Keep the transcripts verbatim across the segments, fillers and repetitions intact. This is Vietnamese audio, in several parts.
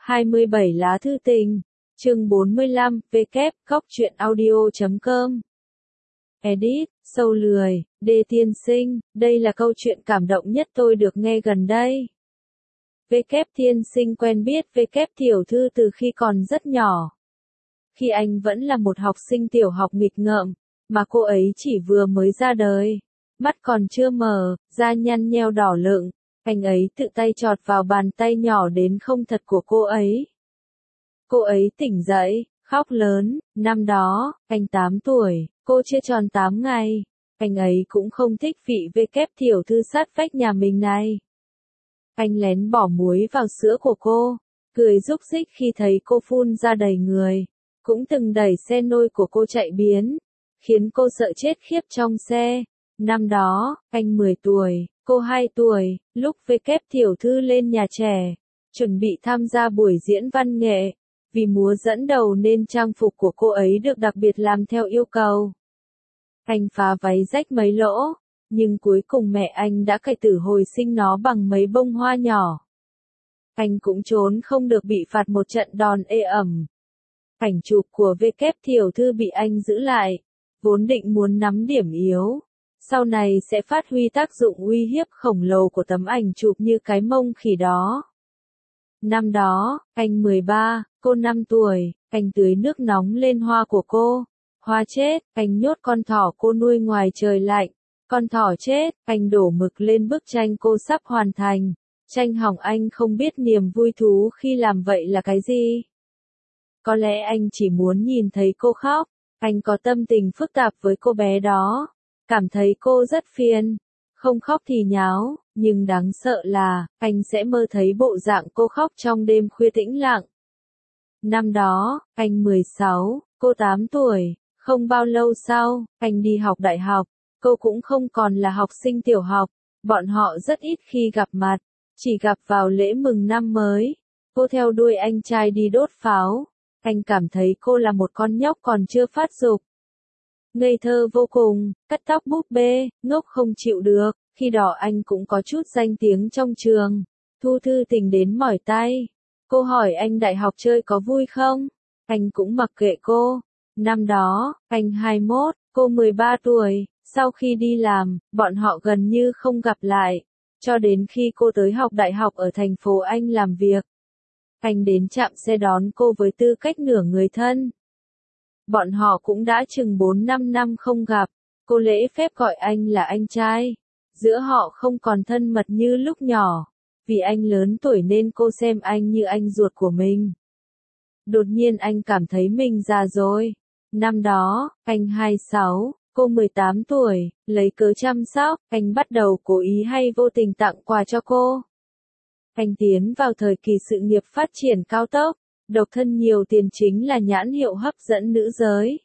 hai mươi bảy lá thư tình, chương bốn mươi lăm, w góc truyện audio chấm com. Edit, sâu lười, Đê tiên sinh, đây là câu chuyện cảm động nhất tôi được nghe gần đây. W tiên sinh quen biết W tiểu thư từ khi còn rất nhỏ. Khi anh vẫn là một học sinh tiểu học nghịch ngợm, mà cô ấy chỉ vừa mới ra đời. Mắt còn chưa mở, da nhăn nheo đỏ lựng, anh ấy tự tay chọt vào bàn tay nhỏ đến không thật của cô ấy. Cô ấy tỉnh dậy, khóc lớn, năm đó, anh tám tuổi, cô chưa tròn tám ngày. Anh ấy cũng không thích vị W tiểu thư sát vách nhà mình này. Anh lén bỏ muối vào sữa của cô, cười rúc rích khi thấy cô phun ra đầy người. Cũng từng đẩy xe nôi của cô chạy biến, khiến cô sợ chết khiếp trong xe. Năm đó, anh mười tuổi, cô hai tuổi, lúc W tiểu thư lên nhà trẻ, chuẩn bị tham gia buổi diễn văn nghệ. Vì múa dẫn đầu nên trang phục của cô ấy được đặc biệt làm theo yêu cầu. Anh phá váy rách mấy lỗ, nhưng cuối cùng mẹ anh đã cải tử hồi sinh nó bằng mấy bông hoa nhỏ. Anh cũng trốn không được bị phạt một trận đòn ê ẩm. Ảnh chụp của W tiểu thư bị anh giữ lại, vốn định muốn nắm điểm yếu. Sau này sẽ phát huy tác dụng uy hiếp khổng lồ của tấm ảnh chụp như cái mông khỉ đó. Năm đó, anh mười ba, cô năm tuổi, anh tưới nước nóng lên hoa của cô. Hoa chết, anh nhốt con thỏ cô nuôi ngoài trời lạnh. Con thỏ chết, anh đổ mực lên bức tranh cô sắp hoàn thành. Tranh hỏng anh không biết niềm vui thú khi làm vậy là cái gì. Có lẽ anh chỉ muốn nhìn thấy cô khóc. Anh có tâm tình phức tạp với cô bé đó. Cảm thấy cô rất phiền. Không khóc thì nháo, nhưng đáng sợ là, anh sẽ mơ thấy bộ dạng cô khóc trong đêm khuya tĩnh lặng. Năm đó, anh mười sáu, cô tám tuổi, không bao lâu sau, anh đi học đại học, cô cũng không còn là học sinh tiểu học, bọn họ rất ít khi gặp mặt, chỉ gặp vào lễ mừng năm mới. Cô theo đuôi anh trai đi đốt pháo, anh cảm thấy cô là một con nhóc còn chưa phát dục. Ngây thơ vô cùng, cắt tóc búp bê, ngốc không chịu được, khi đó anh cũng có chút danh tiếng trong trường. Thu thư tình đến mỏi tay. Cô hỏi anh đại học chơi có vui không? Anh cũng mặc kệ cô. Năm đó, anh hai mươi mốt, cô mười ba tuổi, sau khi đi làm, bọn họ gần như không gặp lại. Cho đến khi cô tới học đại học ở thành phố Anh làm việc. Anh đến trạm xe đón cô với tư cách nửa người thân. Bọn họ cũng đã chừng bốn năm năm không gặp, cô lễ phép gọi anh là anh trai. Giữa họ không còn thân mật như lúc nhỏ, vì anh lớn tuổi nên cô xem anh như anh ruột của mình. Đột nhiên anh cảm thấy mình già rồi. Năm đó, anh hai mươi sáu, cô mười tám tuổi, lấy cớ chăm sóc, anh bắt đầu cố ý hay vô tình tặng quà cho cô. Anh tiến vào thời kỳ sự nghiệp phát triển cao tốc. Độc thân nhiều tiền chính là nhãn hiệu hấp dẫn nữ giới.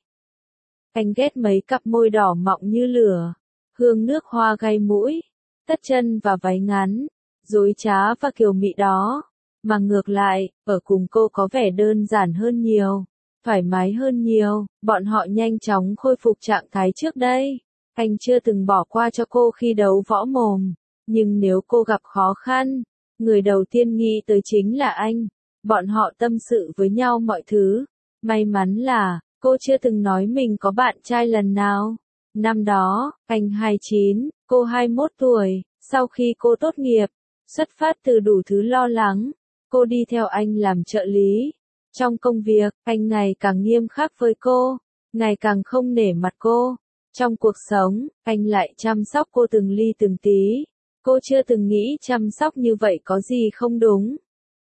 Anh ghét mấy cặp môi đỏ mọng như lửa, hương nước hoa gai mũi, tất chân và váy ngắn, dối trá và kiều mị đó. Mà ngược lại, ở cùng cô có vẻ đơn giản hơn nhiều, thoải mái hơn nhiều, bọn họ nhanh chóng khôi phục trạng thái trước đây. Anh chưa từng bỏ qua cho cô khi đấu võ mồm, nhưng nếu cô gặp khó khăn, người đầu tiên nghĩ tới chính là anh. Bọn họ tâm sự với nhau mọi thứ. May mắn là, cô chưa từng nói mình có bạn trai lần nào. Năm đó, anh hai mươi chín, cô hai mươi mốt tuổi, sau khi cô tốt nghiệp, xuất phát từ đủ thứ lo lắng, cô đi theo anh làm trợ lý. Trong công việc, anh ngày càng nghiêm khắc với cô, ngày càng không nể mặt cô. Trong cuộc sống, anh lại chăm sóc cô từng ly từng tí. Cô chưa từng nghĩ chăm sóc như vậy có gì không đúng.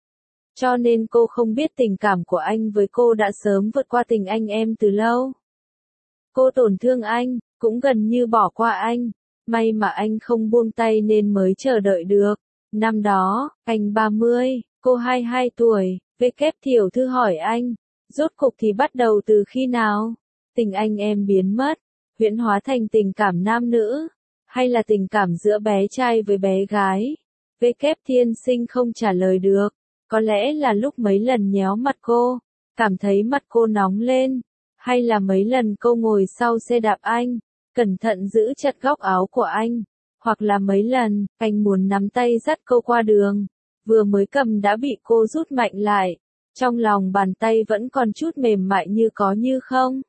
Cho nên cô không biết tình cảm của anh với cô đã sớm vượt qua tình anh em từ lâu. Cô tổn thương anh, cũng gần như bỏ qua anh. May mà anh không buông tay nên mới chờ đợi được. Năm đó, anh ba mươi, cô hai mươi hai tuổi, W tiểu thư hỏi anh, rốt cục thì bắt đầu từ khi nào? Tình anh em biến mất, huyễn hóa thành tình cảm nam nữ, hay là tình cảm giữa bé trai với bé gái? W tiên sinh không trả lời được. Có lẽ là lúc mấy lần nhéo mặt cô, cảm thấy mặt cô nóng lên, hay là mấy lần cô ngồi sau xe đạp anh, cẩn thận giữ chặt góc áo của anh, hoặc là mấy lần, anh muốn nắm tay dắt cô qua đường, vừa mới cầm đã bị cô rút mạnh lại, Trong lòng bàn tay vẫn còn chút mềm mại như có như không.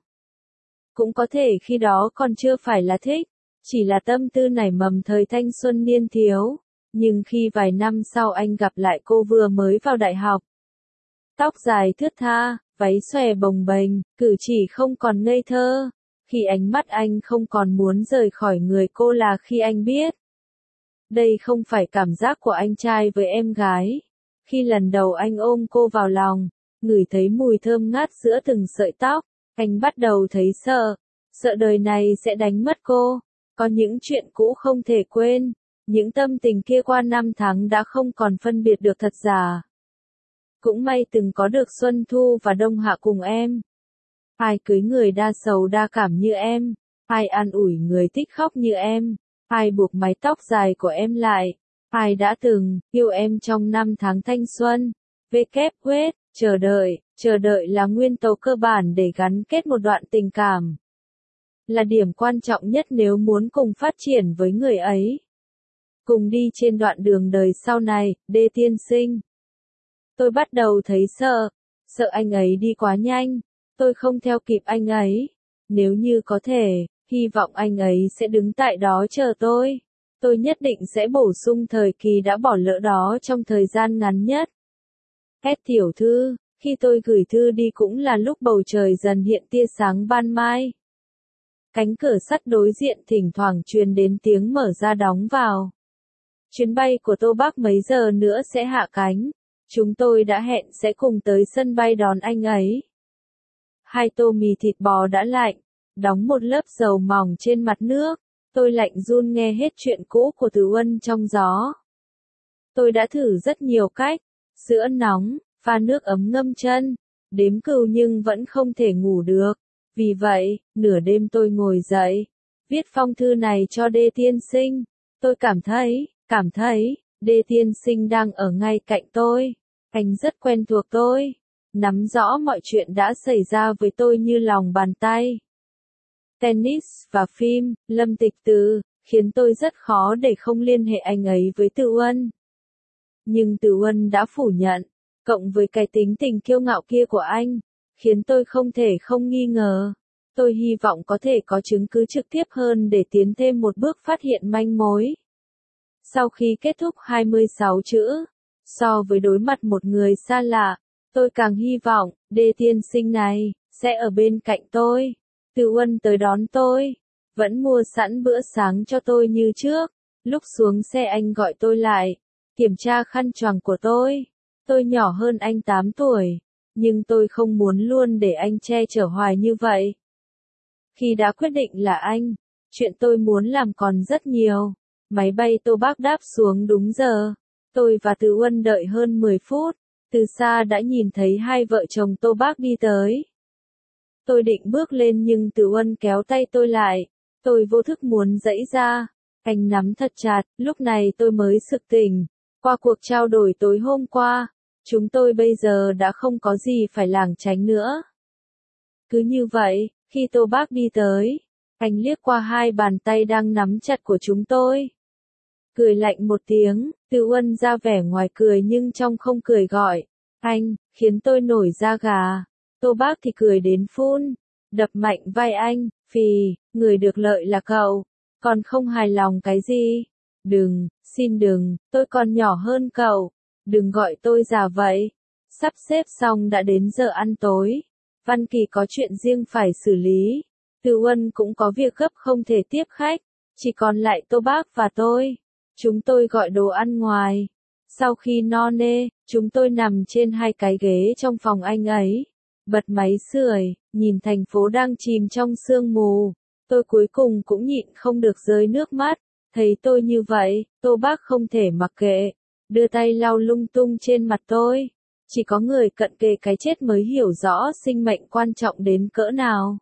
Cũng có thể khi đó còn chưa phải là thích, chỉ là tâm tư nảy mầm thời thanh xuân niên thiếu. Nhưng khi vài năm sau anh gặp lại cô vừa mới vào đại học. Tóc dài thướt tha, váy xòe bồng bềnh, cử chỉ không còn ngây thơ. Khi ánh mắt anh không còn muốn rời khỏi người cô là khi anh biết. Đây không phải cảm giác của anh trai với em gái. Khi lần đầu anh ôm cô vào lòng, ngửi thấy mùi thơm ngát giữa từng sợi tóc, anh bắt đầu thấy sợ. Sợ đời này sẽ đánh mất cô. Có những chuyện cũ không thể quên. Những tâm tình kia qua năm tháng đã không còn phân biệt được thật giả. Cũng may từng có được Xuân Thu và Đông Hạ cùng em. Ai cưới người đa sầu đa cảm như em. Ai an ủi người thích khóc như em. Ai buộc mái tóc dài của em lại. Ai đã từng yêu em trong năm tháng thanh xuân. vê kép quyết, chờ đợi, chờ đợi là nguyên tố cơ bản để gắn kết một đoạn tình cảm. Là điểm quan trọng nhất nếu muốn cùng phát triển với người ấy. Cùng đi trên đoạn đường đời sau này, Đê tiên sinh. Tôi bắt đầu thấy sợ, sợ anh ấy đi quá nhanh, tôi không theo kịp anh ấy. Nếu như có thể, hy vọng anh ấy sẽ đứng tại đó chờ tôi. Tôi nhất định sẽ bổ sung thời kỳ đã bỏ lỡ đó trong thời gian ngắn nhất. Hết tiểu thư, khi tôi gửi thư đi cũng là lúc bầu trời dần hiện tia sáng ban mai. Cánh cửa sắt đối diện thỉnh thoảng truyền đến tiếng mở ra đóng vào. Chuyến bay của Tô Bác mấy giờ nữa sẽ hạ cánh. Chúng tôi đã hẹn sẽ cùng tới sân bay đón anh ấy. Hai tô mì thịt bò đã lạnh, đóng một lớp dầu mỏng trên mặt nước. Tôi lạnh run nghe hết chuyện cũ của Từ Uân trong gió. Tôi đã thử rất nhiều cách, sữa nóng, pha nước ấm ngâm chân, đếm cừu nhưng vẫn không thể ngủ được. Vì vậy, nửa đêm tôi ngồi dậy, viết phong thư này cho Đê tiên sinh. Tôi cảm thấy, cảm thấy, Đê tiên sinh đang ở ngay cạnh tôi. Anh rất quen thuộc tôi, nắm rõ mọi chuyện đã xảy ra với tôi như lòng bàn tay. Tennis và phim, Lâm Tịch Từ, khiến tôi rất khó để không liên hệ anh ấy với Từ Uân. Nhưng Từ Uân đã phủ nhận, cộng với cái tính tình kiêu ngạo kia của anh, khiến tôi không thể không nghi ngờ. Tôi hy vọng có thể có chứng cứ trực tiếp hơn để tiến thêm một bước phát hiện manh mối. Sau khi kết thúc hai mươi sáu chữ, so với đối mặt một người xa lạ, tôi càng hy vọng, Đê tiên sinh này, sẽ ở bên cạnh tôi. Từ Uân tới đón tôi, vẫn mua sẵn bữa sáng cho tôi như trước. Lúc xuống xe anh gọi tôi lại, kiểm tra khăn choàng của tôi. Tôi nhỏ hơn anh tám tuổi, nhưng tôi không muốn luôn để anh che chở hoài như vậy. Khi đã quyết định là anh, chuyện tôi muốn làm còn rất nhiều. Máy bay Tô Bác đáp xuống đúng giờ. Tôi và Từ Uân đợi hơn mười phút, từ xa đã nhìn thấy hai vợ chồng Tô Bác đi tới. Tôi định bước lên nhưng Từ Uân kéo tay tôi lại. Tôi vô thức muốn giãy ra. Anh nắm thật chặt, lúc này tôi mới sực tỉnh. Qua cuộc trao đổi tối hôm qua, chúng tôi bây giờ đã không có gì phải lảng tránh nữa. Cứ như vậy, khi Tô Bác đi tới, anh liếc qua hai bàn tay đang nắm chặt của chúng tôi. Cười lạnh một tiếng, Từ Uân ra vẻ ngoài cười nhưng trong không cười gọi. Anh, khiến tôi nổi da gà. Tô Bác thì cười đến phun, đập mạnh vai anh, phì, người được lợi là cậu, còn không hài lòng cái gì? Đừng, xin đừng, tôi còn nhỏ hơn cậu, đừng gọi tôi già vậy. Sắp xếp xong đã đến giờ ăn tối, Văn Kỳ có chuyện riêng phải xử lý, Từ Uân cũng có việc gấp không thể tiếp khách, chỉ còn lại Tô Bác và tôi. Chúng tôi gọi đồ ăn ngoài. Sau khi no nê, chúng tôi nằm trên hai cái ghế trong phòng anh ấy. Bật máy sưởi, nhìn thành phố đang chìm trong sương mù. Tôi cuối cùng cũng nhịn không được rơi nước mắt. Thấy tôi như vậy, Tô Bác không thể mặc kệ. Đưa tay lau lung tung trên mặt tôi. Chỉ có người cận kề cái chết mới hiểu rõ sinh mệnh quan trọng đến cỡ nào.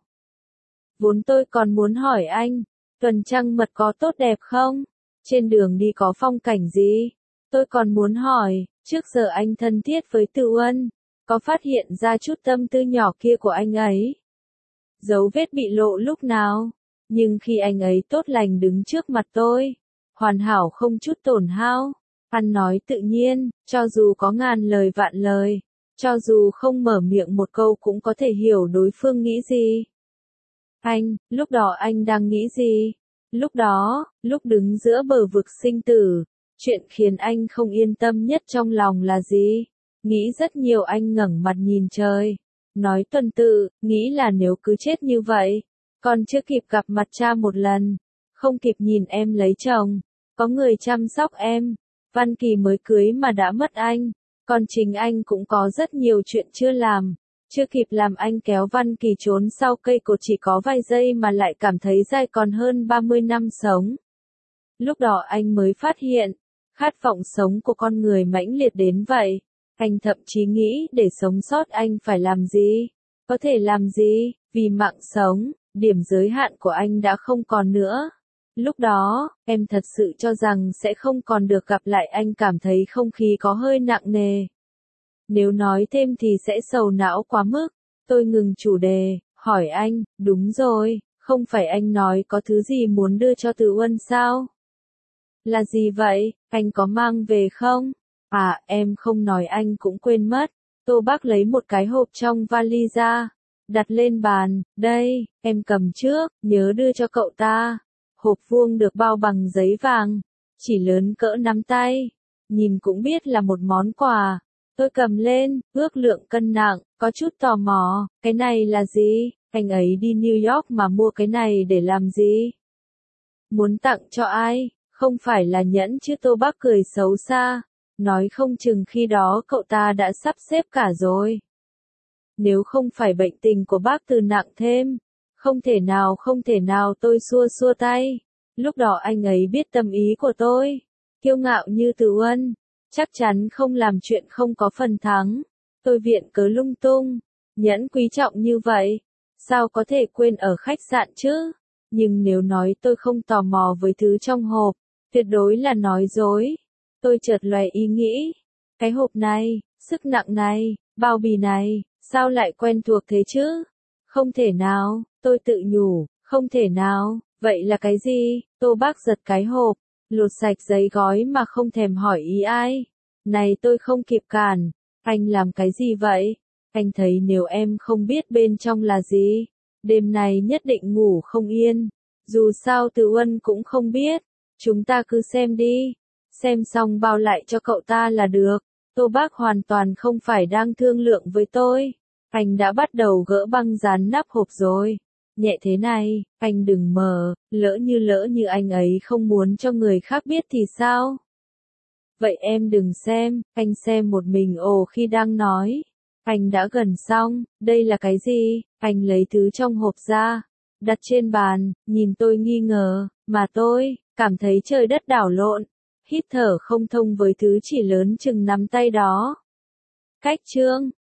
Vốn tôi còn muốn hỏi anh, tuần trăng mật có tốt đẹp không? Trên đường đi có phong cảnh gì? Tôi còn muốn hỏi, trước giờ anh thân thiết với Từ Uân, có phát hiện ra chút tâm tư nhỏ kia của anh ấy? Dấu vết bị lộ lúc nào? Nhưng khi anh ấy tốt lành đứng trước mặt tôi, hoàn hảo không chút tổn hao, ăn nói tự nhiên, cho dù có ngàn lời vạn lời, Cho dù không mở miệng một câu cũng có thể hiểu đối phương nghĩ gì. Anh, lúc đó anh đang nghĩ gì? Lúc đó, lúc đứng giữa bờ vực sinh tử, chuyện khiến anh không yên tâm nhất trong lòng là gì? Nghĩ rất nhiều, anh ngẩng mặt nhìn trời. Nói tuần tự, nghĩ là nếu cứ chết như vậy, còn chưa kịp gặp mặt cha một lần, không kịp nhìn em lấy chồng, có người chăm sóc em, Văn Kỳ mới cưới mà đã mất anh, còn chính anh cũng có rất nhiều chuyện chưa làm, chưa kịp làm anh kéo Văn Kỳ trốn sau cây cột chỉ có vài giây mà lại cảm thấy dài còn hơn ba mươi năm sống. Lúc đó anh mới phát hiện, khát vọng sống của con người mãnh liệt đến vậy. Anh thậm chí nghĩ để sống sót anh phải làm gì, có thể làm gì, vì mạng sống, điểm giới hạn của anh đã không còn nữa. Lúc đó, em thật sự cho rằng sẽ không còn được gặp lại anh, cảm thấy không khí có hơi nặng nề. Nếu nói thêm thì sẽ sầu não quá mức. Tôi ngừng chủ đề, hỏi anh, đúng rồi, không phải anh nói có thứ gì muốn đưa cho Từ Uân sao? Là gì vậy, anh có mang về không? À, em không nói anh cũng quên mất. Tô Bác lấy một cái hộp trong vali ra, đặt lên bàn, đây, em cầm trước, nhớ đưa cho cậu ta. Hộp vuông được bao bằng giấy vàng, chỉ lớn cỡ nắm tay, nhìn cũng biết là một món quà. Tôi cầm lên, ước lượng cân nặng, có chút tò mò, cái này là gì? Anh ấy đi New York mà mua cái này để làm gì? Muốn tặng cho ai? Không phải là nhẫn chứ? Tô Bác cười xấu xa, nói không chừng khi đó cậu ta đã sắp xếp cả rồi. Nếu không phải bệnh tình của bác Từ nặng thêm, không thể nào không thể nào. Tôi xua xua tay. Lúc đó anh ấy biết tâm ý của tôi, kiêu ngạo như Từ Uân, chắc chắn không làm chuyện không có phần thắng. Tôi viện cớ lung tung, nhẫn quý trọng như vậy, sao có thể quên ở khách sạn chứ? Nhưng nếu nói tôi không tò mò với thứ trong hộp, tuyệt đối là nói dối. Tôi chợt lóe ý nghĩ, cái hộp này, sức nặng này, bao bì này, sao lại quen thuộc thế chứ? Không thể nào, tôi tự nhủ, không thể nào, vậy là cái gì? Tô Bác giật cái hộp, lột sạch giấy gói mà không thèm hỏi ý ai. Này, tôi không kịp cản, anh làm cái gì vậy? Anh thấy nếu em không biết bên trong là gì, đêm này nhất định ngủ không yên. Dù sao Từ Uân cũng không biết, chúng ta cứ xem đi, xem xong bao lại cho cậu ta là được. Tô Bác hoàn toàn không phải đang thương lượng với tôi. Anh đã bắt đầu gỡ băng dán nắp hộp rồi. Nhẹ thế này, anh đừng mở, lỡ như lỡ như anh ấy không muốn cho người khác biết thì sao? Vậy em đừng xem, anh xem một mình ồ khi đang nói. Anh đã gần xong, đây là cái gì? Anh lấy thứ trong hộp ra, đặt trên bàn, nhìn tôi nghi ngờ, mà tôi, cảm thấy trời đất đảo lộn, hít thở không thông với thứ chỉ lớn chừng nắm tay đó. Cách chương